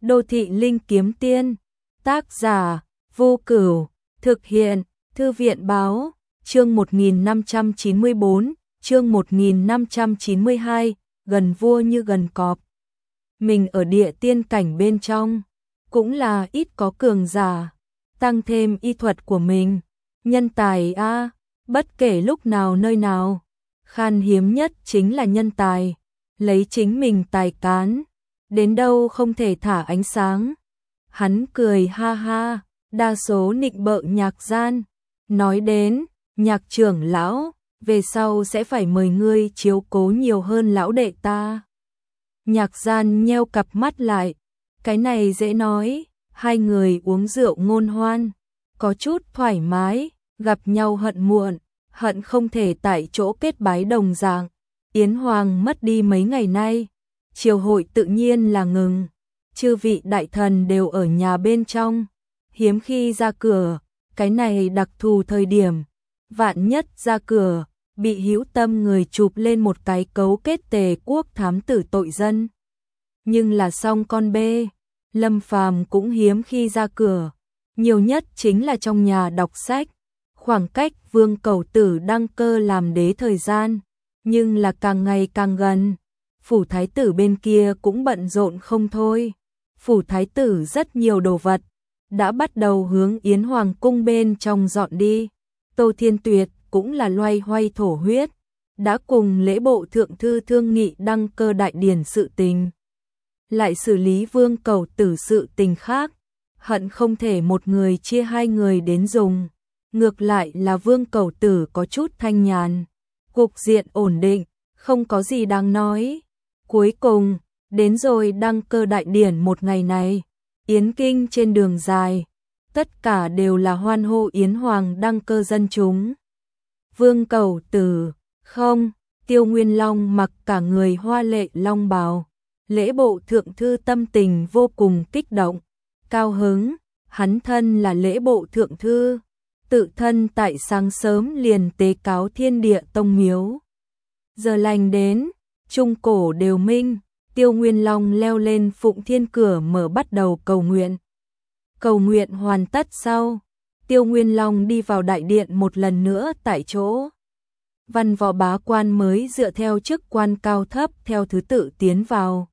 Đô thị linh kiếm tiên, tác giả Vô Cửu, thực hiện Thư viện báo, chương 1594, chương 1592, gần vua như gần cọp. Mình ở địa tiên cảnh bên trong, cũng là ít có cường giả, tăng thêm y thuật của mình, nhân tài a, bất kể lúc nào nơi nào, khan hiếm nhất chính là nhân tài, lấy chính mình tài cán, đến đâu không thể thả ánh sáng. Hắn cười ha ha, đa số nịnh bợ Nhạc Gian, nói đến, Nhạc trưởng lão, về sau sẽ phải mời ngươi chiếu cố nhiều hơn lão đệ ta. Nhạc Gian nheo cặp mắt lại, cái này dễ nói, hai người uống rượu ngôn hoan, có chút thoải mái, gặp nhau hận muộn, hận không thể tại chỗ kết bái đồng dạng. Yến Hoàng mất đi mấy ngày nay, triều hội tự nhiên là ngừng, chư vị đại thần đều ở nhà bên trong, hiếm khi ra cửa, cái này đặc thù thời điểm, vạn nhất ra cửa, bị hữu tâm người chụp lên một cái cấu kết Tề quốc thám tử tội dân. Nhưng là xong con bê, Lâm Phàm cũng hiếm khi ra cửa, nhiều nhất chính là trong nhà đọc sách, khoảng cách Vương Cẩu Tử đăng cơ làm đế thời gian, nhưng là càng ngày càng gần, phủ thái tử bên kia cũng bận rộn không thôi. Phủ thái tử rất nhiều đồ vật, đã bắt đầu hướng Yến Hoàng cung bên trong dọn đi. Tô Thiên Tuyệt cũng là loay hoay thổ huyết, đã cùng lễ bộ thượng thư thương nghị đăng cơ đại điển sự tình. Lại xử lý Vương Cẩu Tử sự tình khác, hận không thể một người chia hai người đến dùng. Ngược lại là Vương Cẩu Tử có chút thanh nhàn, cục diện ổn định, không có gì đáng nói. Cuối cùng, đến rồi đăng cơ đại điển một ngày này, Yến Kinh trên đường dài, tất cả đều là hoan hô Yến Hoàng đăng cơ dân chúng. Vương Cẩu Tử, không, Tiêu Nguyên Long mặc cả người hoa lệ long bào, lễ bộ thượng thư tâm tình vô cùng kích động, cao hứng, hắn thân là lễ bộ thượng thư, tự thân tại sáng sớm liền tế cáo Thiên Địa Tông miếu. Giờ lành đến, trung cổ đều minh, Tiêu Nguyên Long leo lên Phụng Thiên cửa mở bắt đầu cầu nguyện. Cầu nguyện hoàn tất sau, Tiêu Nguyên Long đi vào đại điện một lần nữa tại chỗ. Văn võ bá quan mới dựa theo chức quan cao thấp theo thứ tự tiến vào.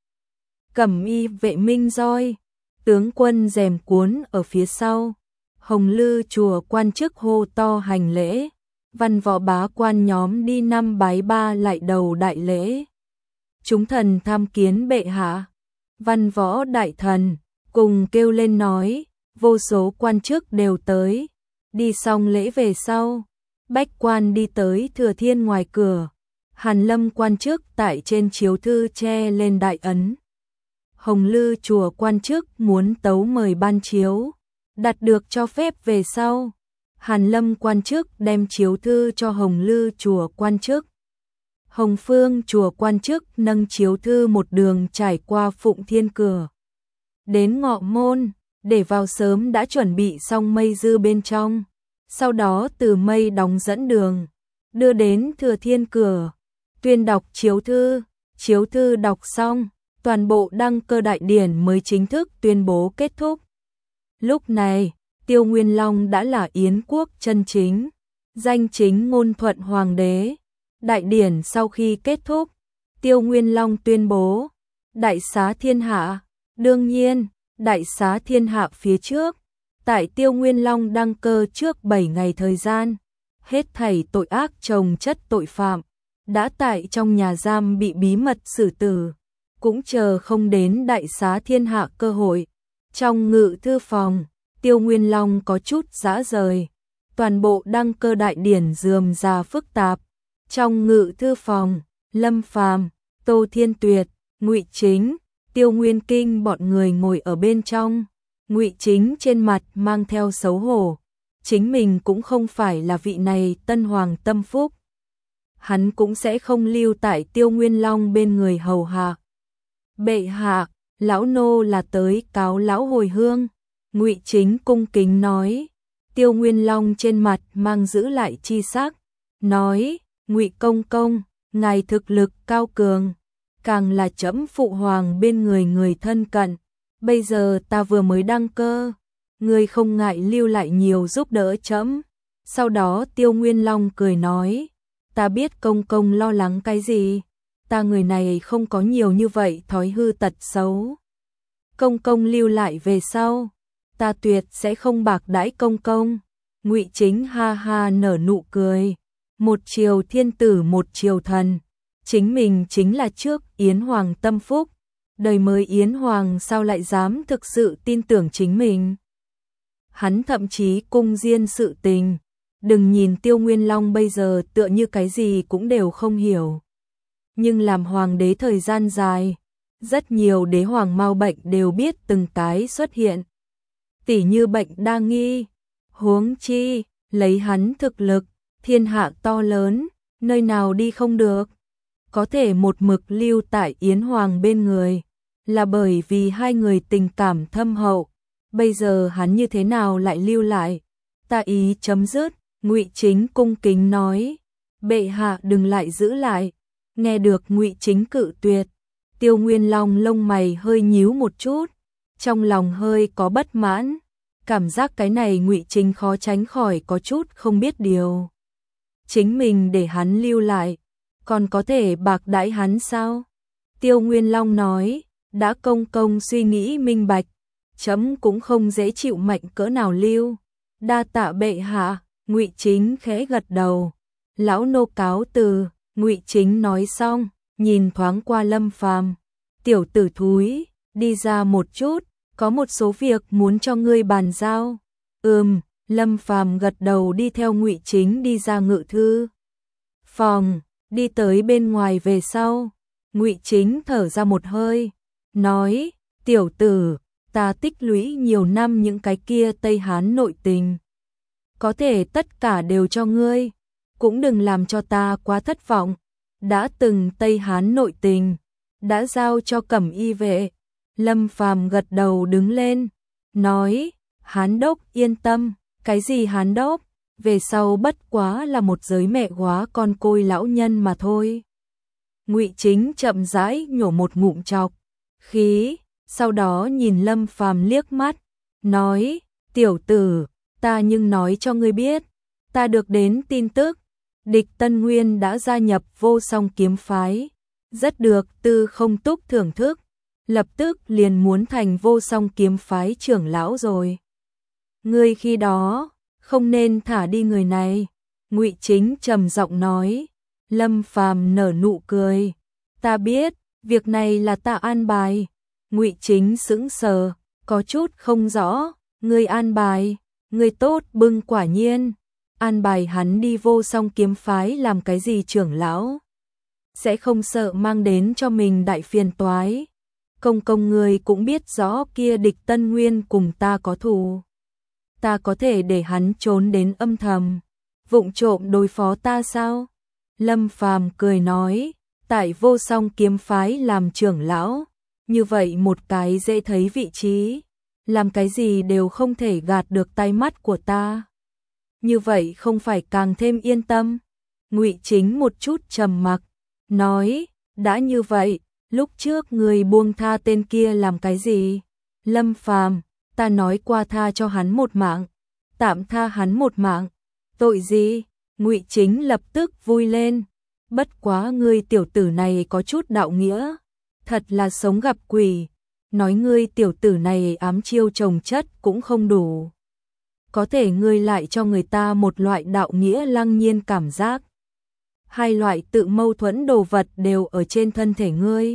Cẩm y vệ minh roi, tướng quân rèm cuốn ở phía sau. Hồng Lư chùa quan chức hô to hành lễ, văn võ bá quan nhóm đi năm bái ba lại đầu đại lễ. Chúng thần tham kiến bệ hạ, văn võ đại thần, cùng kêu lên nói, vô số quan chức đều tới, đi xong lễ về sau, bách quan đi tới Thừa Thiên ngoài cửa, Hàn Lâm quan chức tại trên chiếu thư che lên đại ấn. Hồng Lư chùa quan chức muốn tấu mời ban chiếu, đạt được cho phép về sau, Hàn Lâm quan chức đem chiếu thư cho Hồng Lư chùa quan chức. Hồng Phương chùa quan chức nâng chiếu thư một đường trải qua Phụng Thiên cửa. Đến Ngọ Môn, để vào sớm đã chuẩn bị xong mây dư bên trong. Sau đó từ mây đóng dẫn đường, đưa đến Thừa Thiên cửa, tuyên đọc chiếu thư đọc xong, toàn bộ đăng cơ đại điển mới chính thức tuyên bố kết thúc. Lúc này, Tiêu Nguyên Long đã là Yến quốc chân chính, danh chính ngôn thuận hoàng đế. Đại điển sau khi kết thúc, Tiêu Nguyên Long tuyên bố, đại xá thiên hạ, đương nhiên, đại xá thiên hạ phía trước, tại Tiêu Nguyên Long đăng cơ trước 7 ngày thời gian, hết thảy tội ác chồng chất tội phạm, đã tại trong nhà giam bị bí mật xử tử, cũng chờ không đến đại xá thiên hạ cơ hội. Trong ngự thư phòng, Tiêu Nguyên Long có chút dã rời, toàn bộ đăng cơ đại điển rườm rà phức tạp. Trong ngự thư phòng, Lâm Phàm, Tô Thiên Tuyệt, Ngụy Chính, Tiêu Nguyên Kinh bọn người ngồi ở bên trong. Ngụy Chính trên mặt mang theo xấu hổ, chính mình cũng không phải là vị này tân hoàng tâm phúc. Hắn cũng sẽ không lưu tại Tiêu Nguyên Long bên người hầu hạ. Bệ hạ, lão nô là tới cáo lão hồi hương. Ngụy Chính cung kính nói. Tiêu Nguyên Long trên mặt mang giữ lại chi sắc, nói, Ngụy công công, ngài thực lực cao cường, càng là trẫm phụ hoàng bên người người thân cận, bây giờ ta vừa mới đăng cơ, ngươi không ngại lưu lại nhiều giúp đỡ trẫm. Sau đó Tiêu Nguyên Long cười nói, ta biết công công lo lắng cái gì, ta người này không có nhiều như vậy thói hư tật xấu. Công công lưu lại về sau, ta tuyệt sẽ không bạc đãi công công. Ngụy Chính ha ha nở nụ cười, một triều thiên tử một triều thần, chính mình chính là trước Yến Hoàng tâm phúc, đời mới Yến Hoàng sao lại dám thực sự tin tưởng chính mình. Hắn thậm chí cung diên sự tình, đừng nhìn Tiêu Nguyên Long bây giờ tựa như cái gì cũng đều không hiểu. Nhưng làm hoàng đế thời gian dài, rất nhiều đế hoàng mau bệnh đều biết từng cái xuất hiện. Tỉ như bệnh đa nghi, huống chi, lấy hắn thực lực, thiên hạ to lớn, nơi nào đi không được. Có thể một mực lưu tại Yến Hoàng bên người, là bởi vì hai người tình cảm thâm hậu. Bây giờ hắn như thế nào lại lưu lại? Ta ý chấm dứt. Ngụy Chính cung kính nói, bệ hạ đừng lại giữ lại. Nghe được Ngụy Chính cự tuyệt, Tiêu Nguyên Long lông mày hơi nhíu một chút, trong lòng hơi có bất mãn, cảm giác cái này Ngụy Chính khó tránh khỏi có chút không biết điều. Chính mình để hắn lưu lại, còn có thể bạc đãi hắn sao? Tiêu Nguyên Long nói, đã công công suy nghĩ minh bạch, chấm cũng không dễ chịu mệnh cỡ nào lưu. Đa tạ bệ hạ. Ngụy Chính khẽ gật đầu, lão nô cáo từ. Ngụy Chính nói xong, nhìn thoáng qua Lâm Phàm, tiểu tử thúi, đi ra một chút, có một số việc muốn cho ngươi bàn giao. Lâm Phàm gật đầu đi theo Ngụy Chính đi ra ngự thư phòng, đi tới bên ngoài về sau, Ngụy Chính thở ra một hơi, nói, tiểu tử, ta tích lũy nhiều năm những cái kia Tây Hán nội tình, có thể tất cả đều cho ngươi, cũng đừng làm cho ta quá thất vọng. Đã từng Tây Hán nội tình, đã giao cho Cẩm Y vệ. Lâm Phàm gật đầu đứng lên, nói, Hán đốc yên tâm, cái gì Hán đốc, về sau bất quá là một giới mẹ góa con côi lão nhân mà thôi. Ngụy Chính chậm rãi nhổ một ngụm trọc khí, sau đó nhìn Lâm Phàm liếc mắt, nói, tiểu tử, ta nhưng nói cho ngươi biết, ta được đến tin tức, địch Tân Nguyên đã gia nhập Vô Song kiếm phái, rất được Tư Không Túc thưởng thức, lập tức liền muốn thành Vô Song kiếm phái trưởng lão rồi. Ngươi khi đó, không nên thả đi người này. Ngụy Chính trầm giọng nói. Lâm Phàm nở nụ cười, ta biết, việc này là ta an bài. Ngụy Chính sững sờ, có chút không rõ, ngươi an bài, ngươi tốt bưng quả nhiên. An bài hắn đi Vô Song kiếm phái làm cái gì trưởng lão? Sẽ không sợ mang đến cho mình đại phiền toái. Công công ngươi cũng biết rõ kia địch Tân Nguyên cùng ta có thù. Ta có thể để hắn trốn đến âm thầm, vụng trộm đối phó ta sao? Lâm Phàm cười nói, tại Vô Song kiếm phái làm trưởng lão, như vậy một cái dễ thấy vị trí, làm cái gì đều không thể gạt được tai mắt của ta. Như vậy không phải càng thêm yên tâm? Ngụy Chính một chút trầm mặc, nói, đã như vậy, lúc trước người buông tha tên kia làm cái gì? Lâm Phàm, ta nói qua tha cho hắn một mạng, tạm tha hắn một mạng. Tội gì? Ngụy Chính lập tức vui lên. Bất quá ngươi tiểu tử này có chút đạo nghĩa, thật là sống gặp quỷ. Nói ngươi tiểu tử này ám chiêu trồng chất cũng không đủ. Có thể ngươi lại cho người ta một loại đạo nghĩa lăng nhiên cảm giác. Hai loại tự mâu thuẫn đồ vật đều ở trên thân thể ngươi.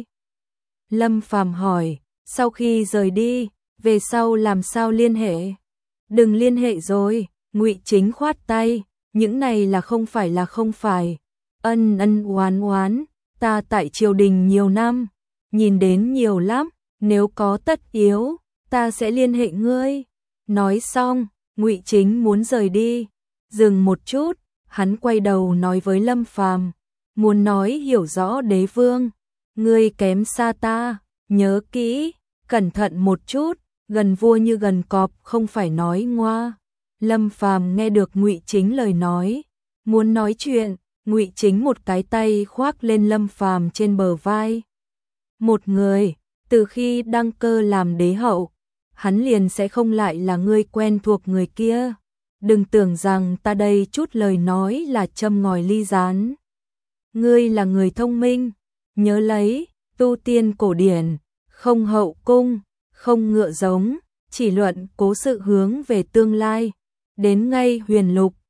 Lâm Phàm hỏi, sau khi rời đi, về sau làm sao liên hệ? Đừng liên hệ rồi. Ngụy Chính khoát tay, những này là không phải. Ân ân oán oán, ta tại triều đình nhiều năm, nhìn đến nhiều lắm, nếu có tất yếu, ta sẽ liên hệ ngươi. Nói xong, Ngụy Chính muốn rời đi, dừng một chút, hắn quay đầu nói với Lâm Phàm, muốn nói hiểu rõ đế vương, ngươi kém xa ta, nhớ kỹ, cẩn thận một chút, gần vua như gần cọp không phải nói ngoa. Lâm Phàm nghe được Ngụy Chính lời nói, muốn nói chuyện, Ngụy Chính một cái tay khoác lên Lâm Phàm trên bờ vai. Một người, Từ khi đăng cơ làm đế hậu, hắn liền sẽ không lại là ngươi quen thuộc người kia. Đừng tưởng rằng ta đây chút lời nói là châm ngòi ly gián. Ngươi là người thông minh, nhớ lấy, tu tiên cổ điển, không hậu cung, không ngựa giống, chỉ luận cố sự hướng về tương lai. Đến ngay huyền lục,